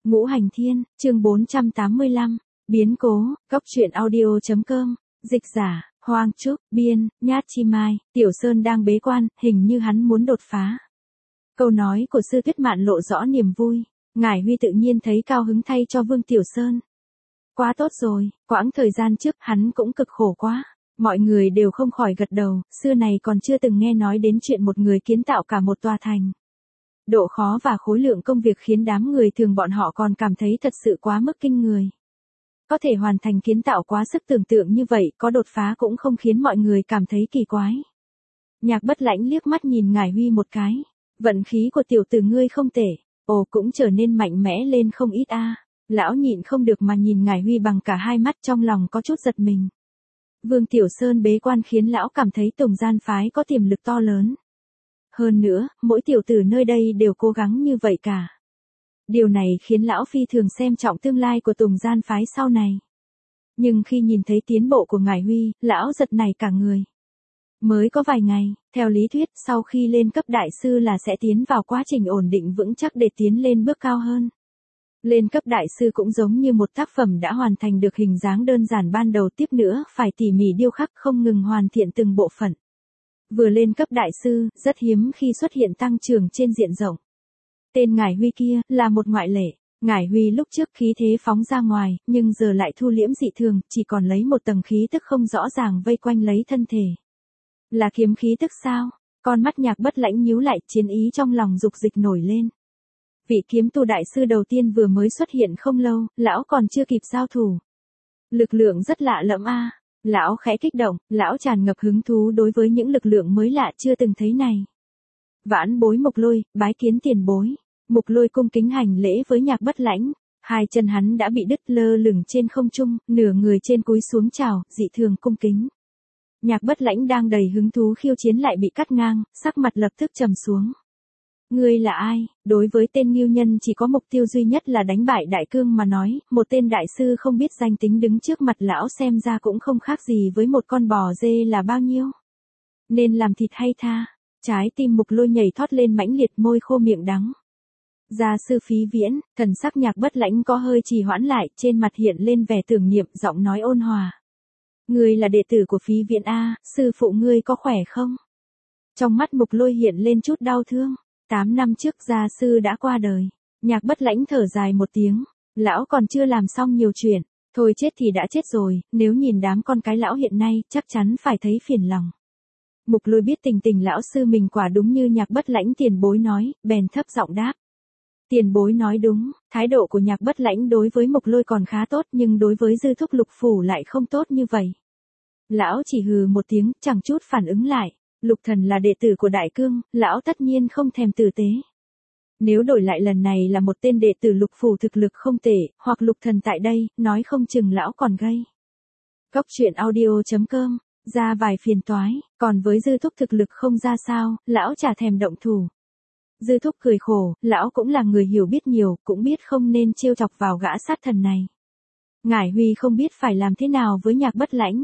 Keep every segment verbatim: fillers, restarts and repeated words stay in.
Ngũ Hành Thiên, chương bốn trăm tám mươi lăm, biến cố, góc truyện audio.com, dịch giả, Hoang Trúc, biên, Nhát Chi Mai, Tiểu Sơn đang bế quan, hình như hắn muốn đột phá. Câu nói của Sư Tuyết Mạn lộ rõ niềm vui, Ngải Huy tự nhiên thấy cao hứng thay cho Vương Tiểu Sơn. Quá tốt rồi, quãng thời gian trước hắn cũng cực khổ quá. Mọi người đều không khỏi gật đầu, xưa này còn chưa từng nghe nói đến chuyện một người kiến tạo cả một tòa thành. Độ khó và khối lượng công việc khiến đám người thường bọn họ còn cảm thấy thật sự quá mức kinh người. Có thể hoàn thành kiến tạo quá sức tưởng tượng như vậy, có đột phá cũng không khiến mọi người cảm thấy kỳ quái. Nhạc Bất Lãnh liếc mắt nhìn Ngải Huy một cái. Vận khí của tiểu tử ngươi không tệ, ồ cũng trở nên mạnh mẽ lên không ít a. Lão nhịn không được mà nhìn Ngải Huy bằng cả hai mắt, trong lòng có chút giật mình. Vương Tiểu Sơn bế quan khiến lão cảm thấy Tùng Gian phái có tiềm lực to lớn. Hơn nữa, mỗi tiểu tử nơi đây đều cố gắng như vậy cả. Điều này khiến lão phi thường xem trọng tương lai của Tùng Gian phái sau này. Nhưng khi nhìn thấy tiến bộ của Ngải Huy, lão giật nảy cả người. Mới có vài ngày, theo lý thuyết sau khi lên cấp đại sư là sẽ tiến vào quá trình ổn định vững chắc để tiến lên bước cao hơn. Lên cấp đại sư cũng giống như một tác phẩm đã hoàn thành được hình dáng đơn giản ban đầu, tiếp nữa phải tỉ mỉ điêu khắc không ngừng hoàn thiện từng bộ phận. Vừa lên cấp đại sư, rất hiếm khi xuất hiện tăng trưởng trên diện rộng. Tên Ngải Huy kia là một ngoại lệ. Ngải Huy lúc trước khí thế phóng ra ngoài, nhưng giờ lại thu liễm dị thường, chỉ còn lấy một tầng khí tức không rõ ràng vây quanh lấy thân thể. Là kiếm khí tức sao? Con mắt Nhạc Bất Lãnh nhíu lại, chiến ý trong lòng dục dịch nổi lên. Vị kiếm tu đại sư đầu tiên vừa mới xuất hiện không lâu, lão còn chưa kịp giao thủ. Lực lượng rất lạ lẫm a. Lão khẽ kích động, lão tràn ngập hứng thú đối với những lực lượng mới lạ chưa từng thấy này. Vãn bối Mục Lôi, bái kiến tiền bối. Mục Lôi cung kính hành lễ với Nhạc Bất Lãnh, hai chân hắn đã bị đứt lơ lửng trên không trung, nửa người trên cúi xuống chào, dị thường cung kính. Nhạc Bất Lãnh đang đầy hứng thú khiêu chiến lại bị cắt ngang, sắc mặt lập tức trầm xuống. Ngươi là ai? Đối với tên Ngưu Nhân chỉ có mục tiêu duy nhất là đánh bại Đại Cương mà nói, một tên đại sư không biết danh tính đứng trước mặt lão xem ra cũng không khác gì với một con bò dê là bao nhiêu. Nên làm thịt hay tha? Trái tim Mục Lôi nhảy thoát lên mãnh liệt, môi khô miệng đắng. Gia sư Phí Viễn, thần sắc Nhạc Bất Lãnh có hơi trì hoãn lại, trên mặt hiện lên vẻ tưởng niệm, giọng nói ôn hòa. Ngươi là đệ tử của Phí Viễn a, sư phụ ngươi có khỏe không? Trong mắt Mục Lôi hiện lên chút đau thương. Tám năm trước gia sư đã qua đời. Nhạc Bất Lãnh thở dài một tiếng. Lão còn chưa làm xong nhiều chuyện. Thôi chết thì đã chết rồi, nếu nhìn đám con cái lão hiện nay, chắc chắn phải thấy phiền lòng. Mục Lôi biết tình tình lão sư mình quả đúng như Nhạc Bất Lãnh tiền bối nói, bèn thấp giọng đáp. Tiền bối nói đúng, thái độ của Nhạc Bất Lãnh đối với Mục Lôi còn khá tốt, nhưng đối với Dư Thúc Lục Phủ lại không tốt như vậy. Lão chỉ hừ một tiếng, chẳng chút phản ứng lại. Lục Thần là đệ tử của Đại Cương, lão tất nhiên không thèm tử tế. Nếu đổi lại lần này là một tên đệ tử Lục Phủ thực lực không tệ, hoặc Lục Thần tại đây, nói không chừng lão còn gây. Góc truyện audio.com, ra vài phiền toái, còn với Dư Thúc thực lực không ra sao, lão chả thèm động thủ. Dư Thúc cười khổ, lão cũng là người hiểu biết nhiều, cũng biết không nên trêu chọc vào gã sát thần này. Ngải Huy không biết phải làm thế nào với Nhạc Bất Lãnh.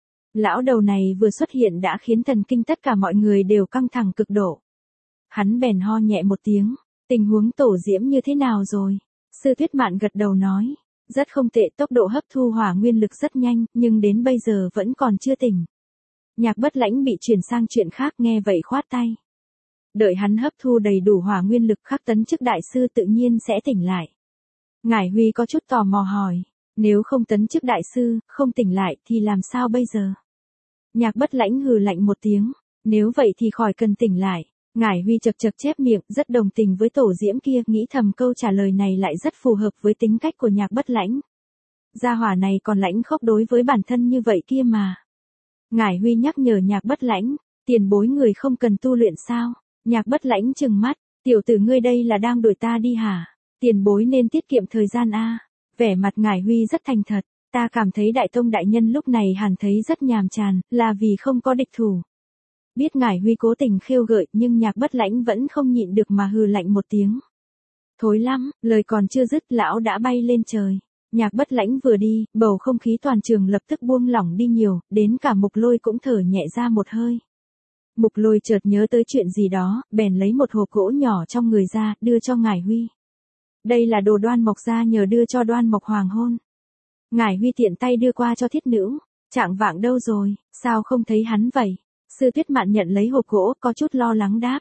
Lão đầu này vừa xuất hiện đã khiến thần kinh tất cả mọi người đều căng thẳng cực độ. Hắn bèn ho nhẹ một tiếng, tình huống Tổ Diễm như thế nào rồi? Sư Tuyết Mạn gật đầu nói, rất không tệ, tốc độ hấp thu hỏa nguyên lực rất nhanh, nhưng đến bây giờ vẫn còn chưa tỉnh. Nhạc Bất Lãnh bị chuyển sang chuyện khác, nghe vậy khoát tay. Đợi hắn hấp thu đầy đủ hỏa nguyên lực khắc tấn chức đại sư tự nhiên sẽ tỉnh lại. Ngải Huy có chút tò mò hỏi, nếu không tấn chức đại sư, không tỉnh lại thì làm sao bây giờ? Nhạc Bất Lãnh hừ lạnh một tiếng, nếu vậy thì khỏi cần tỉnh lại. Ngải Huy chật chật chép miệng, rất đồng tình với Tổ Diễm kia, nghĩ thầm câu trả lời này lại rất phù hợp với tính cách của Nhạc Bất Lãnh. Gia hỏa này còn lãnh khốc đối với bản thân như vậy kia mà. Ngải Huy nhắc nhở Nhạc Bất Lãnh, tiền bối người không cần tu luyện sao? Nhạc Bất Lãnh trừng mắt, tiểu tử ngươi đây là đang đuổi ta đi hả? Tiền bối nên tiết kiệm thời gian a. Vẻ mặt Ngải Huy rất thành thật, ta cảm thấy Đại Tông đại nhân lúc này hẳn thấy rất nhàm chán, là vì không có địch thủ. Biết Ngải Huy cố tình khêu gợi, nhưng Nhạc Bất Lãnh vẫn không nhịn được mà hừ lạnh một tiếng. Thối lắm, lời còn chưa dứt lão đã bay lên trời. Nhạc Bất Lãnh vừa đi, bầu không khí toàn trường lập tức buông lỏng đi nhiều, đến cả Mục Lôi cũng thở nhẹ ra một hơi. Mục Lôi chợt nhớ tới chuyện gì đó, bèn lấy một hộp gỗ nhỏ trong người ra, đưa cho Ngải Huy. Đây là đồ Đoan Mộc gia nhờ đưa cho Đoan Mộc hoàng hôn. Ngải Huy tiện tay đưa qua cho thiết nữ. Trạng vạng đâu rồi, sao không thấy hắn vậy? Sư Tuyết Mạn nhận lấy hộp gỗ, có chút lo lắng đáp.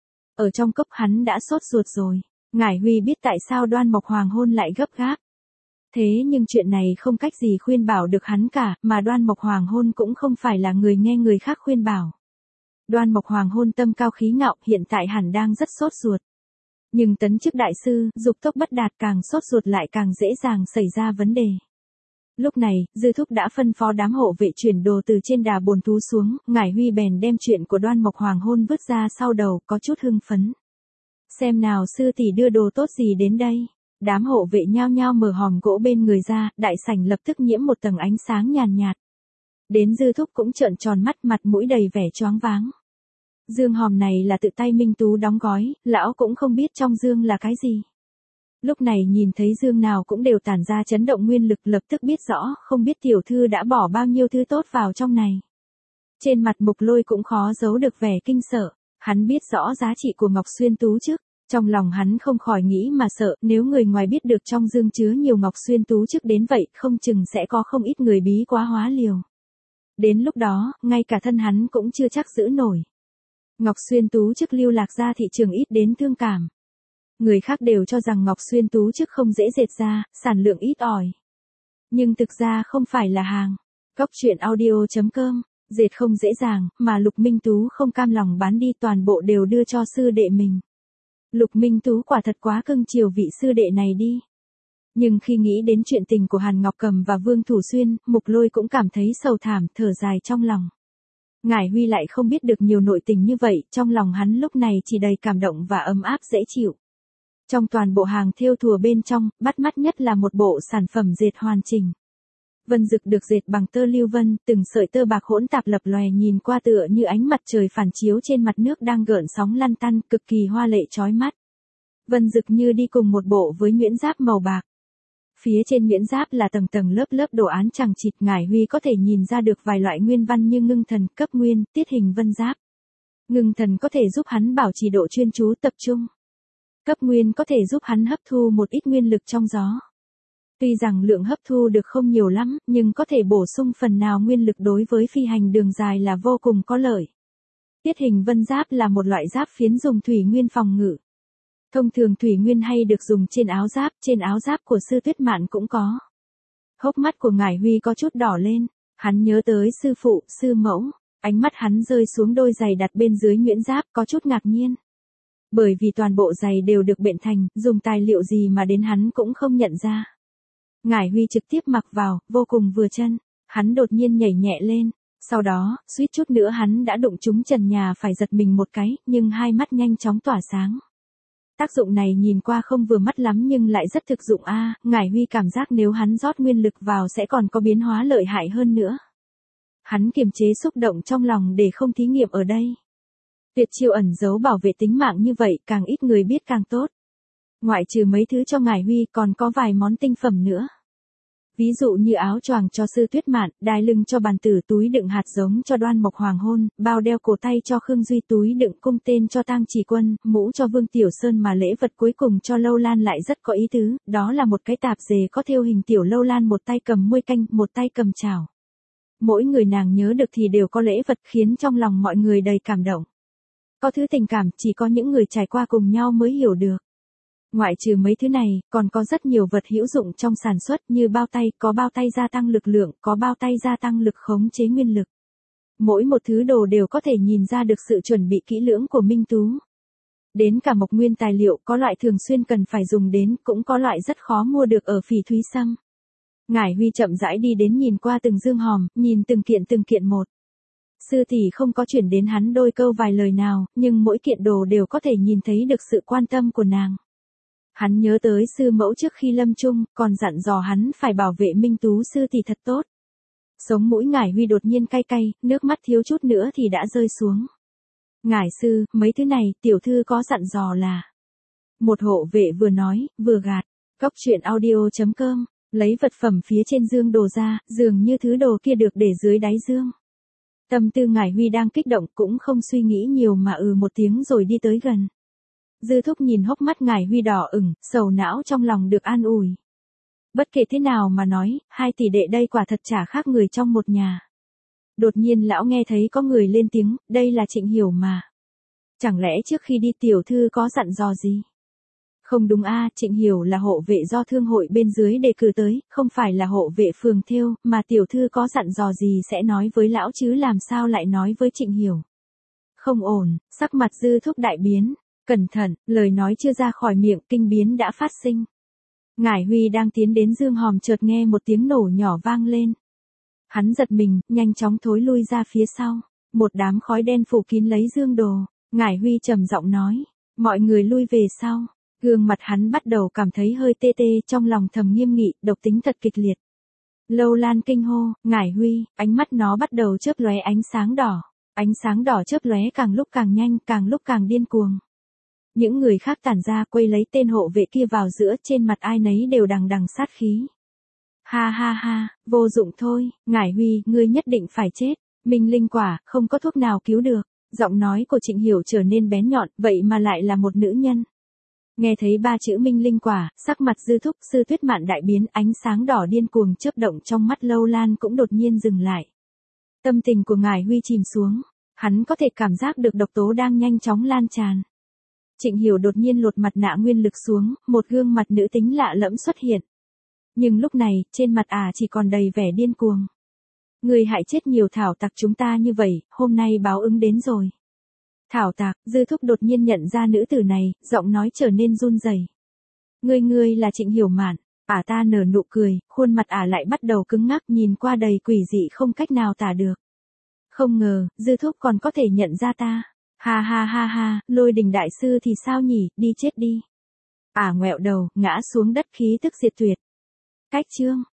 Ở trong cốc hắn đã sốt ruột rồi. Ngải Huy biết tại sao Đoan Mộc hoàng hôn lại gấp gáp. Thế nhưng chuyện này không cách gì khuyên bảo được hắn cả, mà Đoan Mộc hoàng hôn cũng không phải là người nghe người khác khuyên bảo. Đoan Mộc hoàng hôn tâm cao khí ngạo, hiện tại hẳn đang rất sốt ruột. Nhưng tấn chức đại sư, dục tốc bất đạt, càng sốt ruột lại càng dễ dàng xảy ra vấn đề. Lúc này, Dư Thúc đã phân phó đám hộ vệ chuyển đồ từ trên đà bồn thú xuống, Ngải Huy bèn đem chuyện của Đoan Mộc hoàng hôn vứt ra sau đầu, có chút hưng phấn. Xem nào sư tỷ đưa đồ tốt gì đến đây. Đám hộ vệ nhao nhao mở hòm gỗ bên người ra, đại sảnh lập tức nhiễm một tầng ánh sáng nhàn nhạt. Đến Dư Thúc cũng trợn tròn mắt, mặt mũi đầy vẻ choáng váng. Dương hòm này là tự tay Minh Tú đóng gói, lão cũng không biết trong dương là cái gì. Lúc này nhìn thấy dương nào cũng đều tản ra chấn động nguyên lực, lập tức biết rõ, không biết tiểu thư đã bỏ bao nhiêu thứ tốt vào trong này. Trên mặt Mục Lôi cũng khó giấu được vẻ kinh sợ, hắn biết rõ giá trị của Ngọc Xuyên Tú chức, trong lòng hắn không khỏi nghĩ mà sợ, nếu người ngoài biết được trong dương chứa nhiều Ngọc Xuyên Tú chức đến vậy, không chừng sẽ có không ít người bí quá hóa liều. Đến lúc đó, ngay cả thân hắn cũng chưa chắc giữ nổi. Ngọc Xuyên Tú chức lưu lạc ra thị trường ít đến thương cảm. Người khác đều cho rằng Ngọc Xuyên Tú chức không dễ dệt ra, sản lượng ít ỏi. Nhưng thực ra không phải là hàng. Cóc truyện audio chấm com, dệt không dễ dàng, mà Lục Minh Tú không cam lòng bán đi, toàn bộ đều đưa cho sư đệ mình. Lục Minh Tú quả thật quá cưng chiều vị sư đệ này đi. Nhưng khi nghĩ đến chuyện tình của Hàn Ngọc Cầm và Vương Thủ Xuyên, Mục Lôi cũng cảm thấy sầu thảm, thở dài trong lòng. Ngải Huy lại không biết được nhiều nội tình như vậy, trong lòng hắn lúc này chỉ đầy cảm động và ấm áp dễ chịu. Trong toàn bộ hàng thêu thùa bên trong, bắt mắt nhất là một bộ sản phẩm dệt hoàn chỉnh. Vân dực được dệt bằng tơ lưu vân, từng sợi tơ bạc hỗn tạp lập lòe, nhìn qua tựa như ánh mặt trời phản chiếu trên mặt nước đang gợn sóng lăn tăn, cực kỳ hoa lệ chói mắt. Vân dực như đi cùng một bộ với nhuyễn giáp màu bạc. Phía trên nhuyễn giáp là tầng tầng lớp lớp đồ án chằng chịt, Ngải Huy có thể nhìn ra được vài loại nguyên văn như ngưng thần, cấp nguyên, tiết hình vân giáp. Ngưng thần có thể giúp hắn bảo trì độ chuyên chú tập trung. Cấp nguyên có thể giúp hắn hấp thu một ít nguyên lực trong gió. Tuy rằng lượng hấp thu được không nhiều lắm, nhưng có thể bổ sung phần nào nguyên lực, đối với phi hành đường dài là vô cùng có lợi. Tiết hình vân giáp là một loại giáp phiến dùng thủy nguyên phòng ngự. Thông thường thủy nguyên hay được dùng trên áo giáp, trên áo giáp của Sư Tuyết Mạn cũng có. Hốc mắt của Ngải Huy có chút đỏ lên, hắn nhớ tới sư phụ, sư mẫu, ánh mắt hắn rơi xuống đôi giày đặt bên dưới nhuyễn giáp, có chút ngạc nhiên. Bởi vì toàn bộ giày đều được bện thành, dùng tài liệu gì mà đến hắn cũng không nhận ra. Ngải Huy trực tiếp mặc vào, vô cùng vừa chân, hắn đột nhiên nhảy nhẹ lên, sau đó, suýt chút nữa hắn đã đụng trúng trần nhà, phải giật mình một cái, nhưng hai mắt nhanh chóng tỏa sáng. Tác dụng này nhìn qua không vừa mắt lắm nhưng lại rất thực dụng a, à, Ngải Huy cảm giác nếu hắn rót nguyên lực vào sẽ còn có biến hóa lợi hại hơn nữa. Hắn kiềm chế xúc động trong lòng để không thí nghiệm ở đây. Tuyệt chiêu ẩn giấu bảo vệ tính mạng như vậy, càng ít người biết càng tốt. Ngoại trừ mấy thứ cho Ngải Huy còn có vài món tinh phẩm nữa. Ví dụ như áo choàng cho Sư Tuyết Mạn, đai lưng cho bàn tử, túi đựng hạt giống cho Đoan Mộc hoàng hôn, bao đeo cổ tay cho Khương Duy, túi đựng cung tên cho Tang Chỉ Quân, mũ cho Vương Tiểu Sơn, mà lễ vật cuối cùng cho Lâu Lan lại rất có ý tứ, đó là một cái tạp dề có thêu hình tiểu Lâu Lan, một tay cầm muôi canh, một tay cầm chảo. Mỗi người nàng nhớ được thì đều có lễ vật, khiến trong lòng mọi người đầy cảm động. Có thứ tình cảm chỉ có những người trải qua cùng nhau mới hiểu được. Ngoại trừ mấy thứ này, còn có rất nhiều vật hữu dụng trong sản xuất như bao tay, có bao tay gia tăng lực lượng, có bao tay gia tăng lực khống chế nguyên lực. Mỗi một thứ đồ đều có thể nhìn ra được sự chuẩn bị kỹ lưỡng của Minh Tú. Đến cả mộc nguyên tài liệu, có loại thường xuyên cần phải dùng đến, cũng có loại rất khó mua được ở Phỉ Thúy Sâm. Ngải Huy chậm rãi đi đến, nhìn qua từng dương hòm, nhìn từng kiện từng kiện một. Sư tỷ không có chuyển đến hắn đôi câu vài lời nào, nhưng mỗi kiện đồ đều có thể nhìn thấy được sự quan tâm của nàng. Hắn nhớ tới sư mẫu trước khi lâm chung, còn dặn dò hắn phải bảo vệ Minh Tú sư tỷ thật tốt. Sống mũi Ngải Huy đột nhiên cay cay, nước mắt thiếu chút nữa thì đã rơi xuống. Ngải sư, mấy thứ này, tiểu thư có dặn dò là. Một hộ vệ vừa nói, vừa gạt. Cóc truyện audio chấm com, lấy vật phẩm phía trên dương đồ ra, dường như thứ đồ kia được để dưới đáy dương. Tâm tư Ngải Huy đang kích động, cũng không suy nghĩ nhiều mà ừ một tiếng rồi đi tới gần. Dư Thúc nhìn hốc mắt Ngải Huy đỏ ửng, sầu não trong lòng được an ủi. Bất kể thế nào mà nói, hai tỷ đệ đây quả thật chả khác người trong một nhà. Đột nhiên lão nghe thấy có người lên tiếng, đây là Trịnh Hiểu mà. Chẳng lẽ trước khi đi tiểu thư có dặn dò gì? Không đúng a, Trịnh Hiểu là hộ vệ do thương hội bên dưới đề cử tới, không phải là hộ vệ phường thêu, mà tiểu thư có dặn dò gì sẽ nói với lão chứ làm sao lại nói với Trịnh Hiểu. Không ổn, sắc mặt Dư Thúc đại biến, cẩn thận, lời nói chưa ra khỏi miệng, kinh biến đã phát sinh. Ngải Huy đang tiến đến dương hòm chợt nghe một tiếng nổ nhỏ vang lên. Hắn giật mình, nhanh chóng thối lui ra phía sau, một đám khói đen phủ kín lấy dương đồ, Ngải Huy trầm giọng nói, mọi người lui về sau. Gương mặt hắn bắt đầu cảm thấy hơi tê tê, trong lòng thầm nghiêm nghị, độc tính thật kịch liệt. Lâu Lan kinh hô, Ngải Huy, ánh mắt nó bắt đầu chớp lóe ánh sáng đỏ. Ánh sáng đỏ chớp lóe càng lúc càng nhanh, càng lúc càng điên cuồng. Những người khác tản ra quay lấy tên hộ vệ kia vào giữa, trên mặt ai nấy đều đằng đằng sát khí. Ha ha ha, vô dụng thôi, Ngải Huy, ngươi nhất định phải chết. Minh linh quả, không có thuốc nào cứu được. Giọng nói của Trịnh Hiểu trở nên bén nhọn, vậy mà lại là một nữ nhân. Nghe thấy ba chữ minh linh quả, sắc mặt Dư Thúc Sư Tuyết Mạn đại biến, ánh sáng đỏ điên cuồng chớp động trong mắt Lâu Lan cũng đột nhiên dừng lại. Tâm tình của Ngải Huy chìm xuống, hắn có thể cảm giác được độc tố đang nhanh chóng lan tràn. Trịnh Hiểu đột nhiên lột mặt nạ nguyên lực xuống, một gương mặt nữ tính lạ lẫm xuất hiện. Nhưng lúc này, trên mặt ả à chỉ còn đầy vẻ điên cuồng. Người hại chết nhiều thảo tặc chúng ta như vậy, hôm nay báo ứng đến rồi. Thảo tặc, Dư Thúc đột nhiên nhận ra nữ tử này, giọng nói trở nên run rẩy. Ngươi ngươi là Trịnh Hiểu Mạn, ả ta nở nụ cười, khuôn mặt ả lại bắt đầu cứng ngắc nhìn qua đầy quỷ dị không cách nào tả được. Không ngờ, Dư Thúc còn có thể nhận ra ta. Ha ha ha ha, Lôi Đình đại sư thì sao nhỉ, đi chết đi. Ả ngoẹo đầu, ngã xuống đất khí tức diệt tuyệt. Cách chương.